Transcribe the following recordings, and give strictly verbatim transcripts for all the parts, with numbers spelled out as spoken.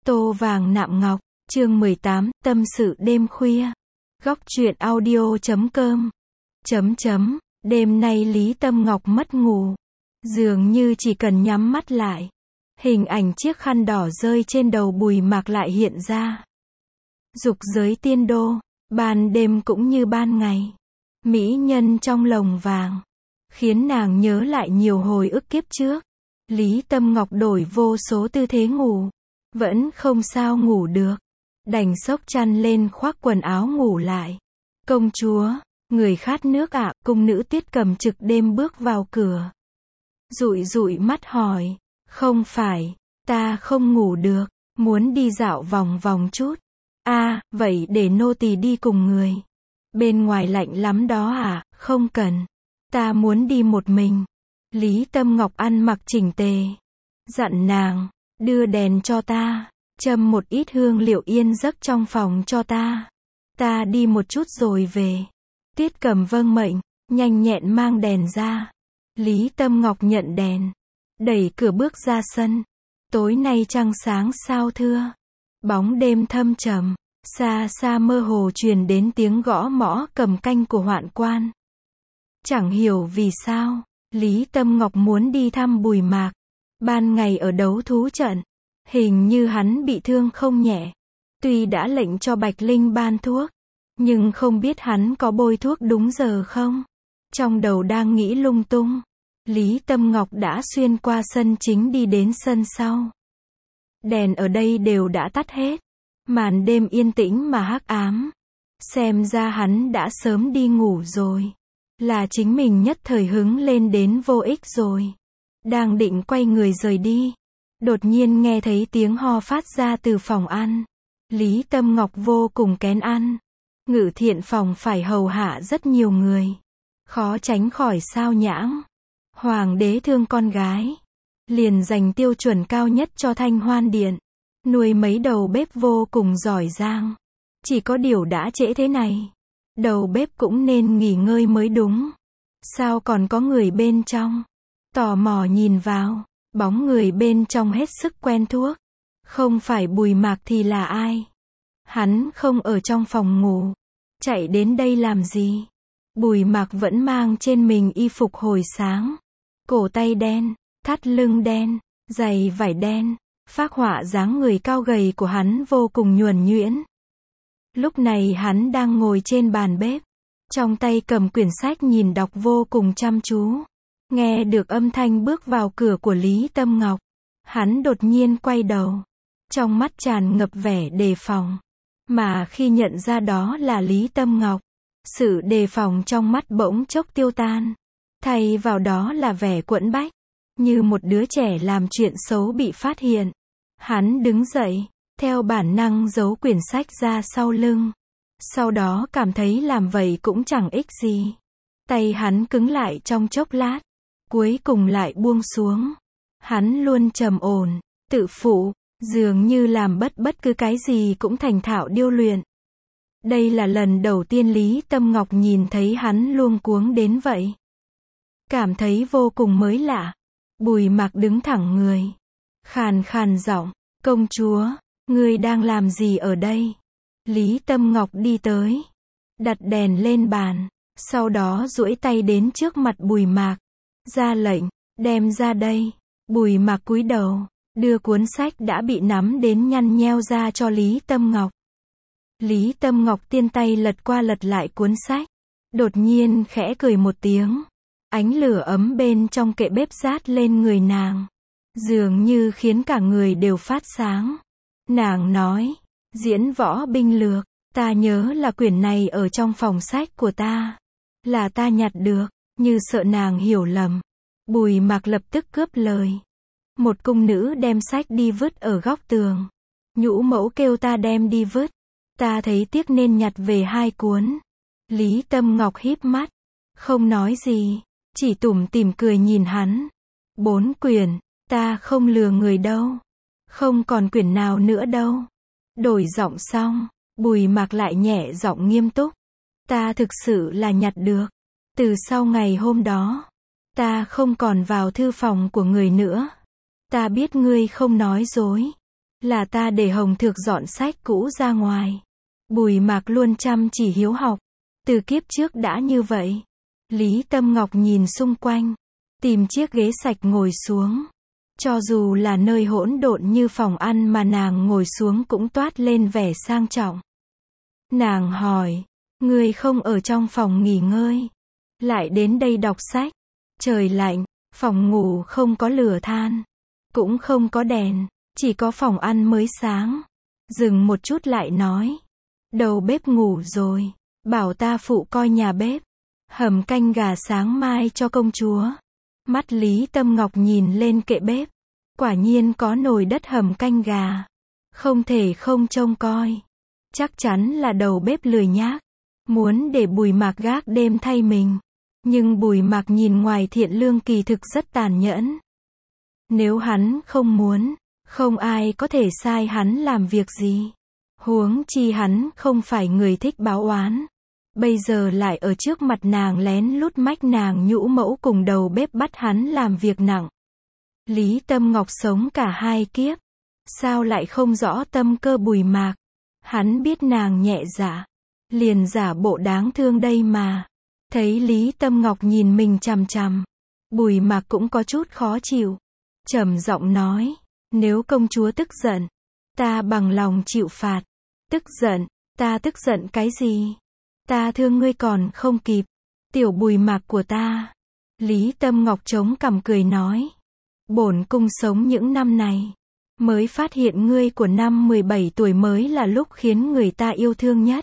Tô vàng nạm ngọc, chương mười tám, tâm sự đêm khuya. Góc truyện audio chấm com. Chấm chấm, đêm nay Lý Tâm Ngọc mất ngủ. Dường như chỉ cần nhắm mắt lại, hình ảnh chiếc khăn đỏ rơi trên đầu Bùi Mạc lại hiện ra. Dục giới tiên đô, ban đêm cũng như ban ngày. Mỹ nhân trong lồng vàng, khiến nàng nhớ lại nhiều hồi ức kiếp trước. Lý Tâm Ngọc đổi vô số tư thế ngủ, vẫn không sao ngủ được. Đành xốc chăn lên khoác quần áo ngủ lại. Công chúa, người khát nước ạ, cung nữ Tiết Cầm trực đêm bước vào cửa. Dụi dụi mắt hỏi, không phải, ta không ngủ được, muốn đi dạo vòng vòng chút. À, vậy để nô tỳ đi cùng người. Bên ngoài lạnh lắm đó à, không cần. Ta muốn đi một mình. Lý Tâm Ngọc ăn mặc chỉnh tề. Dặn nàng, đưa đèn cho ta, châm một ít hương liệu yên giấc trong phòng cho ta. Ta đi một chút rồi về. Tiết Cầm vâng mệnh, nhanh nhẹn mang đèn ra. Lý Tâm Ngọc nhận đèn, đẩy cửa bước ra sân. Tối nay trăng sáng sao thưa. Bóng đêm thâm trầm, xa xa mơ hồ truyền đến tiếng gõ mõ cầm canh của hoạn quan. Chẳng hiểu vì sao, Lý Tâm Ngọc muốn đi thăm Bùi Mạc. Ban ngày ở đấu thú trận, hình như hắn bị thương không nhẹ. Tuy đã lệnh cho Bạch Linh ban thuốc, nhưng không biết hắn có bôi thuốc đúng giờ không. Trong đầu đang nghĩ lung tung, Lý Tâm Ngọc đã xuyên qua sân chính đi đến sân sau. Đèn ở đây đều đã tắt hết. Màn đêm yên tĩnh mà hắc ám. Xem ra hắn đã sớm đi ngủ rồi. Là chính mình nhất thời hứng lên đến vô ích rồi. Đang định quay người rời đi, đột nhiên nghe thấy tiếng ho phát ra từ phòng ăn. Lý Tâm Ngọc vô cùng kén ăn. Ngự thiện phòng phải hầu hạ rất nhiều người, khó tránh khỏi sao nhãng. Hoàng đế thương con gái, liền dành tiêu chuẩn cao nhất cho Thanh Hoan Điện. Nuôi mấy đầu bếp vô cùng giỏi giang. Chỉ có điều đã trễ thế này, đầu bếp cũng nên nghỉ ngơi mới đúng. Sao còn có người bên trong? Tò mò nhìn vào, bóng người bên trong hết sức quen thuộc. Không phải Bùi Mạc thì là ai? Hắn không ở trong phòng ngủ, chạy đến đây làm gì? Bùi Mạc vẫn mang trên mình y phục hồi sáng. Cổ tay đen, thắt lưng đen, giày vải đen. Phác họa dáng người cao gầy của hắn vô cùng nhuần nhuyễn. Lúc này hắn đang ngồi trên bàn bếp, trong tay cầm quyển sách nhìn đọc vô cùng chăm chú. Nghe được âm thanh bước vào cửa của Lý Tâm Ngọc, hắn đột nhiên quay đầu, trong mắt tràn ngập vẻ đề phòng. Mà khi nhận ra đó là Lý Tâm Ngọc, sự đề phòng trong mắt bỗng chốc tiêu tan, thay vào đó là vẻ quẫn bách, như một đứa trẻ làm chuyện xấu bị phát hiện. Hắn đứng dậy, theo bản năng giấu quyển sách ra sau lưng. Sau đó cảm thấy làm vậy cũng chẳng ích gì. Tay hắn cứng lại trong chốc lát, cuối cùng lại buông xuống. Hắn luôn trầm ổn, tự phụ, dường như làm bất bất cứ cái gì cũng thành thạo điêu luyện. Đây là lần đầu tiên Lý Tâm Ngọc nhìn thấy hắn luống cuống đến vậy. Cảm thấy vô cùng mới lạ. Bùi Mạc đứng thẳng người, khàn khàn giọng, công chúa, ngươi đang làm gì ở đây? Lý Tâm Ngọc đi tới, đặt đèn lên bàn, sau đó duỗi tay đến trước mặt Bùi Mạc, ra lệnh, đem ra đây. Bùi Mạc cúi đầu, đưa cuốn sách đã bị nắm đến nhăn nheo ra cho Lý Tâm Ngọc. Lý Tâm Ngọc tiên tay lật qua lật lại cuốn sách, đột nhiên khẽ cười một tiếng. Ánh lửa ấm bên trong kệ bếp rát lên người nàng, dường như khiến cả người đều phát sáng. Nàng nói, diễn võ binh lược, ta nhớ là quyển này ở trong phòng sách của ta. Là ta nhặt được, như sợ nàng hiểu lầm. Bùi Mạc lập tức cướp lời. Một cung nữ đem sách đi vứt ở góc tường. Nhũ mẫu kêu ta đem đi vứt. Ta thấy tiếc nên nhặt về hai cuốn. Lý Tâm Ngọc híp mắt, không nói gì, chỉ tủm tỉm cười nhìn hắn. Bốn quyển, ta không lừa người đâu. Không còn quyển nào nữa đâu. Đổi giọng xong, Bùi Mạc lại nhẹ giọng nghiêm túc. Ta thực sự là nhặt được. Từ sau ngày hôm đó, ta không còn vào thư phòng của người nữa. Ta biết ngươi không nói dối. Là ta để Hồng Thược dọn sách cũ ra ngoài. Bùi Mạc luôn chăm chỉ hiếu học. Từ kiếp trước đã như vậy. Lý Tâm Ngọc nhìn xung quanh. Tìm chiếc ghế sạch ngồi xuống. Cho dù là nơi hỗn độn như phòng ăn mà nàng ngồi xuống cũng toát lên vẻ sang trọng. Nàng hỏi, ngươi không ở trong phòng nghỉ ngơi, lại đến đây đọc sách. Trời lạnh, phòng ngủ không có lửa than, cũng không có đèn, chỉ có phòng ăn mới sáng. Dừng một chút lại nói, đầu bếp ngủ rồi, bảo ta phụ coi nhà bếp, hầm canh gà sáng mai cho công chúa. Mắt Lý Tâm Ngọc nhìn lên kệ bếp, quả nhiên có nồi đất hầm canh gà, không thể không trông coi. Chắc chắn là đầu bếp lười nhác, muốn để Bùi Mạc gác đêm thay mình. Nhưng Bùi Mạc nhìn ngoài thiện lương kỳ thực rất tàn nhẫn. Nếu hắn không muốn, không ai có thể sai hắn làm việc gì. Huống chi hắn không phải người thích báo oán. Bây giờ lại ở trước mặt nàng lén lút mách nàng nhũ mẫu cùng đầu bếp bắt hắn làm việc nặng. Lý Tâm Ngọc sống cả hai kiếp, sao lại không rõ tâm cơ Bùi Mạc. Hắn biết nàng nhẹ dạ, liền giả bộ đáng thương đây mà. Thấy Lý Tâm Ngọc nhìn mình chằm chằm, Bùi Mạc cũng có chút khó chịu. Trầm giọng nói, nếu công chúa tức giận, ta bằng lòng chịu phạt. Tức giận, ta tức giận cái gì? Ta thương ngươi còn không kịp, tiểu Bùi Mạc của ta. Lý Tâm Ngọc chống cằm cười nói, bổn cung sống những năm này, mới phát hiện ngươi của năm mười bảy tuổi mới là lúc khiến người ta yêu thương nhất.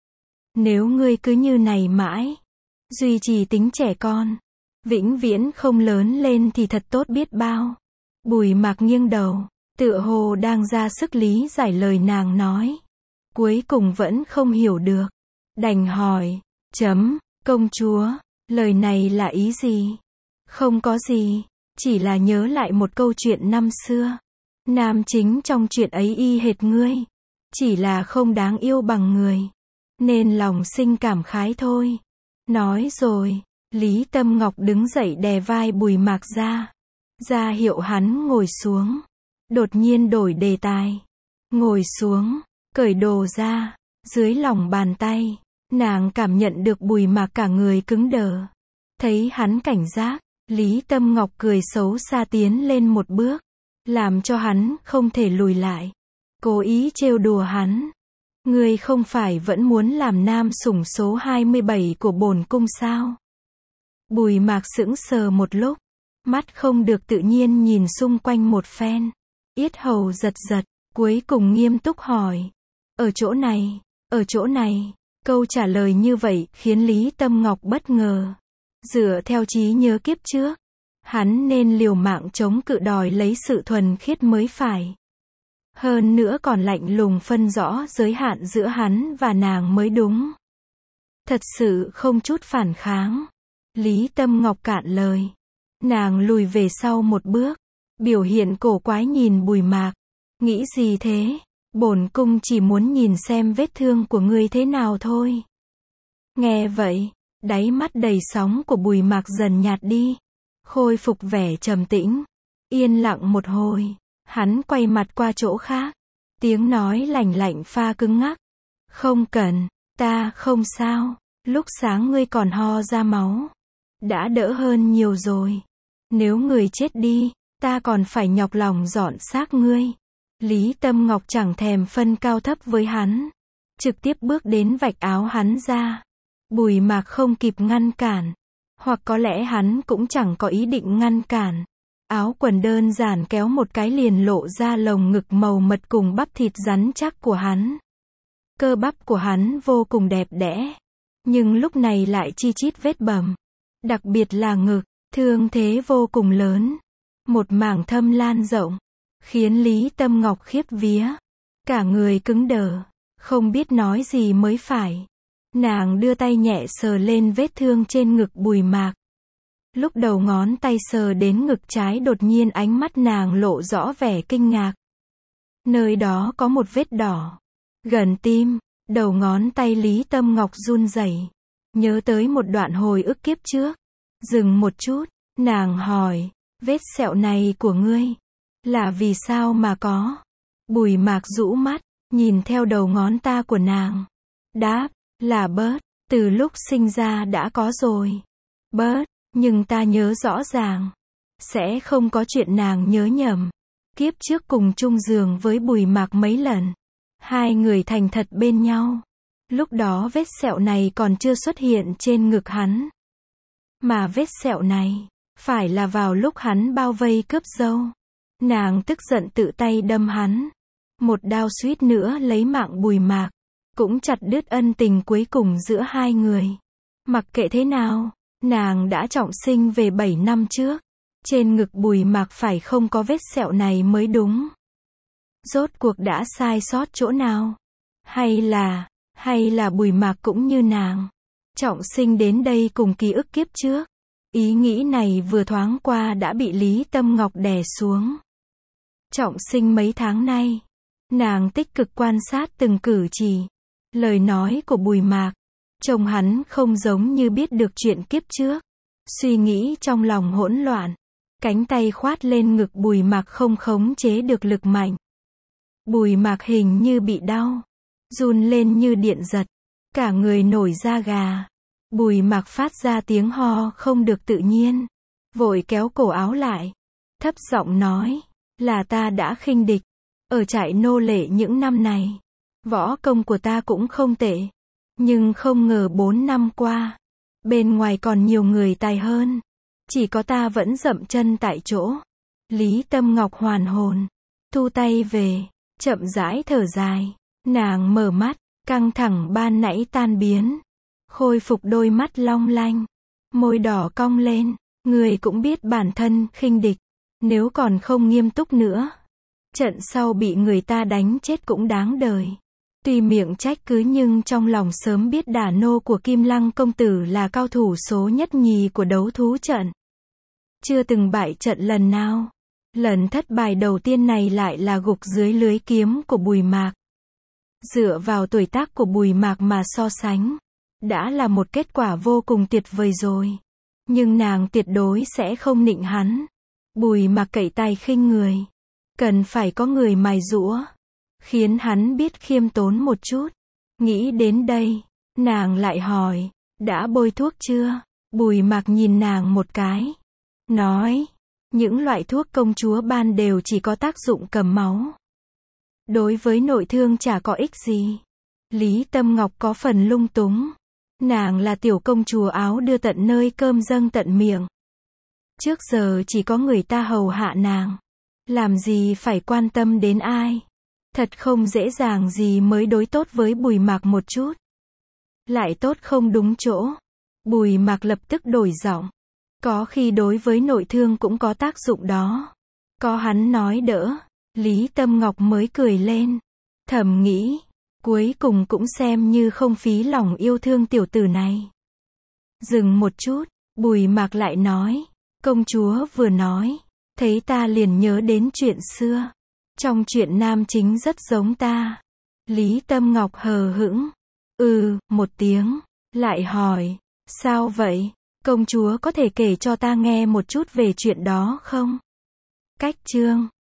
Nếu ngươi cứ như này mãi, duy trì tính trẻ con, vĩnh viễn không lớn lên thì thật tốt biết bao. Bùi Mạc nghiêng đầu, tựa hồ đang ra sức lý giải lời nàng nói. Cuối cùng vẫn không hiểu được. Đành hỏi, chấm, công chúa, lời này là ý gì? Không có gì, chỉ là nhớ lại một câu chuyện năm xưa. Nam chính trong chuyện ấy y hệt ngươi, chỉ là không đáng yêu bằng người, nên lòng sinh cảm khái thôi. Nói rồi, Lý Tâm Ngọc đứng dậy đè vai Bùi Mạc ra, ra hiệu hắn ngồi xuống. Đột nhiên đổi đề tài, ngồi xuống, cởi đồ ra. Dưới lòng bàn tay, nàng cảm nhận được Bùi Mạc cả người cứng đờ. Thấy hắn cảnh giác, Lý Tâm Ngọc cười xấu xa tiến lên một bước, làm cho hắn không thể lùi lại. Cố ý trêu đùa hắn. Ngươi không phải vẫn muốn làm nam sủng số hai mươi bảy của bổn cung sao? Bùi Mạc sững sờ một lúc, mắt không được tự nhiên nhìn xung quanh một phen, yết hầu giật giật, cuối cùng nghiêm túc hỏi. Ở chỗ này, ở chỗ này. Câu trả lời như vậy khiến Lý Tâm Ngọc bất ngờ. Dựa theo trí nhớ kiếp trước, hắn nên liều mạng chống cự đòi lấy sự thuần khiết mới phải. Hơn nữa còn lạnh lùng phân rõ giới hạn giữa hắn và nàng mới đúng. Thật sự không chút phản kháng. Lý Tâm Ngọc cạn lời. Nàng lùi về sau một bước, biểu hiện cổ quái nhìn Bùi Mạc. Nghĩ gì thế? Bổn cung chỉ muốn nhìn xem vết thương của ngươi thế nào thôi. Nghe vậy, đáy mắt đầy sóng của Bùi Mạc dần nhạt đi, khôi phục vẻ trầm tĩnh. Yên lặng một hồi, hắn quay mặt qua chỗ khác, tiếng nói lạnh lạnh pha cứng ngắc. Không cần, ta không sao, lúc sáng ngươi còn ho ra máu, đã đỡ hơn nhiều rồi. Nếu người chết đi, ta còn phải nhọc lòng dọn xác ngươi. Lý Tâm Ngọc chẳng thèm phân cao thấp với hắn, trực tiếp bước đến vạch áo hắn ra. Bùi Mạc không kịp ngăn cản, hoặc có lẽ hắn cũng chẳng có ý định ngăn cản. Áo quần đơn giản kéo một cái liền lộ ra lồng ngực màu mật cùng bắp thịt rắn chắc của hắn. Cơ bắp của hắn vô cùng đẹp đẽ, nhưng lúc này lại chi chít vết bầm, đặc biệt là ngực, thương thế vô cùng lớn, một mảng thâm lan rộng, khiến Lý Tâm Ngọc khiếp vía, cả người cứng đờ, không biết nói gì mới phải. Nàng đưa tay nhẹ sờ lên vết thương trên ngực Bùi Mạc. Lúc đầu ngón tay sờ đến ngực trái, đột nhiên ánh mắt nàng lộ rõ vẻ kinh ngạc. Nơi đó có một vết đỏ, gần tim. Đầu ngón tay Lý Tâm Ngọc run rẩy, nhớ tới một đoạn hồi ức kiếp trước. Dừng một chút, nàng hỏi, vết sẹo này của ngươi, là vì sao mà có? Bùi Mạc rũ mắt, nhìn theo đầu ngón ta của nàng. Đáp, là bớt, từ lúc sinh ra đã có rồi. Bớt, nhưng ta nhớ rõ ràng. Sẽ không có chuyện nàng nhớ nhầm. Kiếp trước cùng chung giường với Bùi Mạc mấy lần. Hai người thành thật bên nhau. Lúc đó vết sẹo này còn chưa xuất hiện trên ngực hắn. Mà vết sẹo này, phải là vào lúc hắn bao vây cướp dâu. Nàng tức giận tự tay đâm hắn. Một đao suýt nữa lấy mạng Bùi Mạc. Cũng chặt đứt ân tình cuối cùng giữa hai người. Mặc kệ thế nào, nàng đã trọng sinh về bảy năm trước. Trên ngực Bùi Mạc phải không có vết sẹo này mới đúng. Rốt cuộc đã sai sót chỗ nào? Hay là, hay là Bùi Mạc cũng như nàng? Trọng sinh đến đây cùng ký ức kiếp trước. Ý nghĩ này vừa thoáng qua đã bị Lý Tâm Ngọc đè xuống. Trọng sinh mấy tháng nay, nàng tích cực quan sát từng cử chỉ, lời nói của Bùi Mạc. Trông hắn không giống như biết được chuyện kiếp trước. Suy nghĩ trong lòng hỗn loạn. Cánh tay khoát lên ngực Bùi Mạc không khống chế được lực mạnh. Bùi Mạc hình như bị đau. Run lên như điện giật. Cả người nổi da gà. Bùi Mạc phát ra tiếng ho không được tự nhiên. Vội kéo cổ áo lại. Thấp giọng nói. Là ta đã khinh địch. Ở trại nô lệ những năm này. Võ công của ta cũng không tệ. Nhưng không ngờ bốn năm qua. Bên ngoài còn nhiều người tài hơn. Chỉ có ta vẫn dậm chân tại chỗ. Lý Tâm Ngọc hoàn hồn. Thu tay về. Chậm rãi thở dài. Nàng mở mắt. Căng thẳng ban nãy tan biến. Khôi phục đôi mắt long lanh. Môi đỏ cong lên. Người cũng biết bản thân khinh địch. Nếu còn không nghiêm túc nữa. Trận sau bị người ta đánh chết cũng đáng đời. Tuy miệng trách cứ nhưng trong lòng sớm biết đả nô của Kim Lăng công tử là cao thủ số nhất nhì của đấu thú trận. Chưa từng bại trận lần nào. Lần thất bại đầu tiên này lại là gục dưới lưới kiếm của Bùi Mạc. Dựa vào tuổi tác của Bùi Mạc mà so sánh. Đã là một kết quả vô cùng tuyệt vời rồi. Nhưng nàng tuyệt đối sẽ không nịnh hắn. Bùi Mạc cậy tài khinh người. Cần phải có người mài giũa. Khiến hắn biết khiêm tốn một chút. Nghĩ đến đây, nàng lại hỏi, đã bôi thuốc chưa? Bùi Mạc nhìn nàng một cái. Nói, những loại thuốc công chúa ban đều chỉ có tác dụng cầm máu. Đối với nội thương chả có ích gì. Lý Tâm Ngọc có phần lung túng. Nàng là tiểu công chúa áo đưa tận nơi cơm dâng tận miệng. Trước giờ chỉ có người ta hầu hạ nàng. Làm gì phải quan tâm đến ai. Thật không dễ dàng gì mới đối tốt với Bùi Mạc một chút. Lại tốt không đúng chỗ. Bùi Mạc lập tức đổi giọng. Có khi đối với nội thương cũng có tác dụng đó. Có hắn nói đỡ. Lý Tâm Ngọc mới cười lên. Thầm nghĩ. Cuối cùng cũng xem như không phí lòng yêu thương tiểu tử này. Dừng một chút. Bùi Mạc lại nói. Công chúa vừa nói. Thấy ta liền nhớ đến chuyện xưa. Trong chuyện nam chính rất giống ta. Lý Tâm Ngọc hờ hững. Ừ, một tiếng. Lại hỏi. Sao vậy? Công chúa có thể kể cho ta nghe một chút về chuyện đó không? Cách chương.